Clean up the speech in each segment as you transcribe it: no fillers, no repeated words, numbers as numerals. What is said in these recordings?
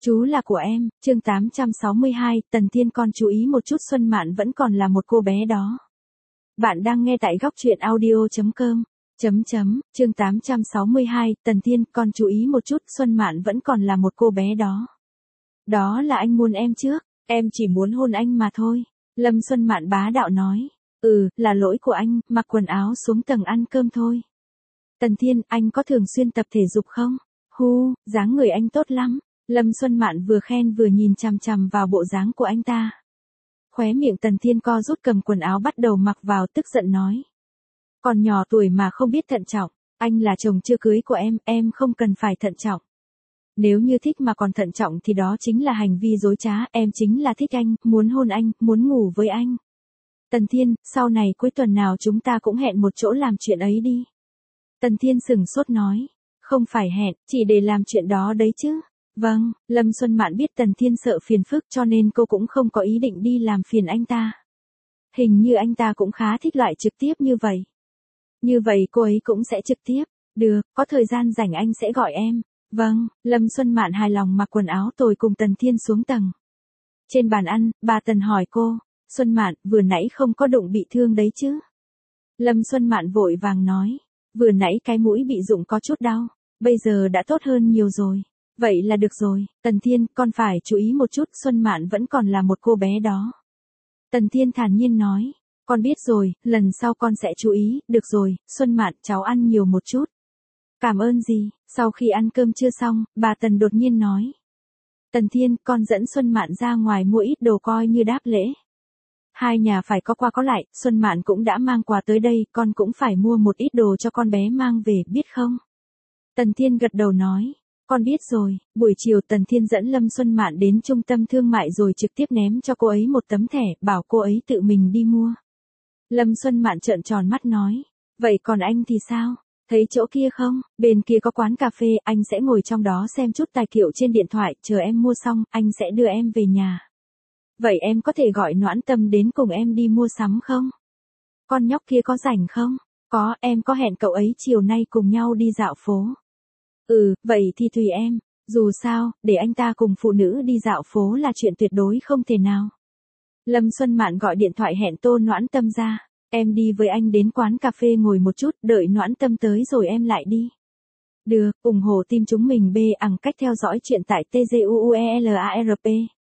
Chú là của em, chương 862, Tần Thiên con chú ý một chút Xuân Mạn vẫn còn là một cô bé đó. Bạn đang nghe tại góc truyện audio.com. Chương 862, Tần Thiên con chú ý một chút Xuân Mạn vẫn còn là một cô bé đó. Đó là anh muốn em trước, em chỉ muốn hôn anh mà thôi. Lâm Xuân Mạn bá đạo nói. Là lỗi của anh, mặc quần áo xuống tầng ăn cơm thôi. Tần Thiên, anh có thường xuyên tập thể dục không? Dáng người anh tốt lắm. Lâm Xuân Mạn vừa khen vừa nhìn chằm chằm vào bộ dáng của anh ta. Khóe miệng Tần Thiên co rút cầm quần áo bắt đầu mặc vào tức giận nói. Còn nhỏ tuổi mà không biết thận trọng, anh là chồng chưa cưới của em không cần phải thận trọng. Nếu như thích mà còn thận trọng thì đó chính là hành vi dối trá, em chính là thích anh, muốn hôn anh, muốn ngủ với anh. Tần Thiên, sau này cuối tuần nào chúng ta cũng hẹn một chỗ làm chuyện ấy đi. Tần Thiên sừng sốt nói, không phải hẹn, chỉ để làm chuyện đó đấy chứ. Vâng, Lâm Xuân Mạn biết Tần Thiên sợ phiền phức cho nên cô cũng không có ý định đi làm phiền anh ta. Hình như anh ta cũng khá thích loại trực tiếp như vậy. Như vậy cô ấy cũng sẽ trực tiếp. Được, có thời gian rảnh anh sẽ gọi em. Vâng, Lâm Xuân Mạn hài lòng mặc quần áo tồi cùng Tần Thiên xuống tầng. Trên bàn ăn, bà Tần hỏi cô, Xuân Mạn, vừa nãy không có đụng bị thương đấy chứ? Lâm Xuân Mạn vội vàng nói, vừa nãy cái mũi bị rụng có chút đau, bây giờ đã tốt hơn nhiều rồi. Vậy là được rồi, Tần Thiên, con phải chú ý một chút, Xuân Mạn vẫn còn là một cô bé đó. Tần Thiên thản nhiên nói, con biết rồi, lần sau con sẽ chú ý, được rồi, Xuân Mạn, cháu ăn nhiều một chút. Cảm ơn gì, sau khi ăn cơm chưa xong, bà Tần đột nhiên nói. Tần Thiên, con dẫn Xuân Mạn ra ngoài mua ít đồ coi như đáp lễ. Hai nhà phải có qua có lại, Xuân Mạn cũng đã mang quà tới đây, con cũng phải mua một ít đồ cho con bé mang về, biết không? Tần Thiên gật đầu nói. Con biết rồi, buổi chiều Tần Thiên dẫn Lâm Xuân Mạn đến trung tâm thương mại rồi trực tiếp ném cho cô ấy một tấm thẻ, bảo cô ấy tự mình đi mua. Lâm Xuân Mạn trợn tròn mắt nói, vậy còn anh thì sao? Thấy chỗ kia không? Bên kia có quán cà phê, anh sẽ ngồi trong đó xem chút tài liệu trên điện thoại, chờ em mua xong, anh sẽ đưa em về nhà. Vậy em có thể gọi Noãn Tâm đến cùng em đi mua sắm không? Con nhóc kia có rảnh không? Có, em có hẹn cậu ấy chiều nay cùng nhau đi dạo phố. Vậy thì tùy em, dù sao, để anh ta cùng phụ nữ đi dạo phố là chuyện tuyệt đối không thể nào. Lâm Xuân Mạn gọi điện thoại hẹn Tô Noãn Tâm ra, em đi với anh đến quán cà phê ngồi một chút, đợi Noãn Tâm tới rồi em lại đi. Được, ủng hộ team chúng mình bằng cách theo dõi chuyện tại TGUUELARP.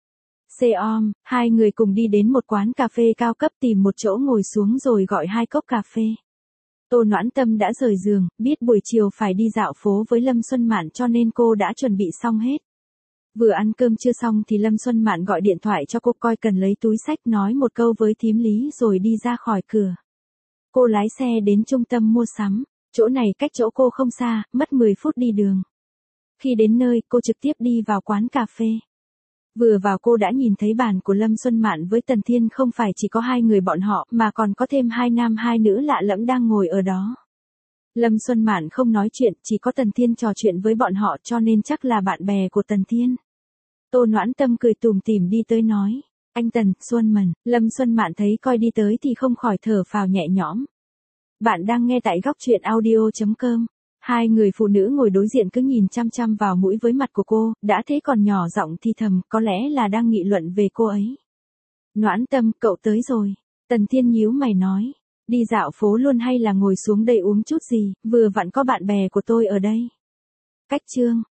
Hai người cùng đi đến một quán cà phê cao cấp tìm một chỗ ngồi xuống rồi gọi 2 cốc cà phê. Tô Noãn Tâm đã rời giường, biết buổi chiều phải đi dạo phố với Lâm Xuân Mạn cho nên cô đã chuẩn bị xong hết. Vừa ăn cơm chưa xong thì Lâm Xuân Mạn gọi điện thoại cho cô coi cần lấy túi xách nói một câu với thím Lý rồi đi ra khỏi cửa. Cô lái xe đến trung tâm mua sắm, chỗ này cách chỗ cô không xa, mất 10 phút đi đường. Khi đến nơi, cô trực tiếp đi vào quán cà phê. Vừa vào cô đã nhìn thấy bàn của Lâm Xuân Mạn với Tần Thiên không phải chỉ có 2 người bọn họ mà còn có thêm 2 nam 2 nữ lạ lẫm đang ngồi ở đó. Lâm Xuân Mạn không nói chuyện, chỉ có Tần Thiên trò chuyện với bọn họ cho nên chắc là bạn bè của Tần Thiên. Tô Noãn Tâm cười tủm tỉm đi tới nói, anh Tần, Xuân Mạn. Lâm Xuân Mạn thấy coi đi tới thì không khỏi thở phào nhẹ nhõm. Bạn đang nghe tại góc truyện audio.com. 2 người phụ nữ ngồi đối diện cứ nhìn chăm chăm vào mũi với mặt của cô, đã thế còn nhỏ giọng thì thầm, có lẽ là đang nghị luận về cô ấy. Noãn Tâm, cậu tới rồi. Tần Thiên nhíu mày nói, đi dạo phố luôn hay là ngồi xuống đây uống chút gì, vừa vặn có bạn bè của tôi ở đây. Cách chương,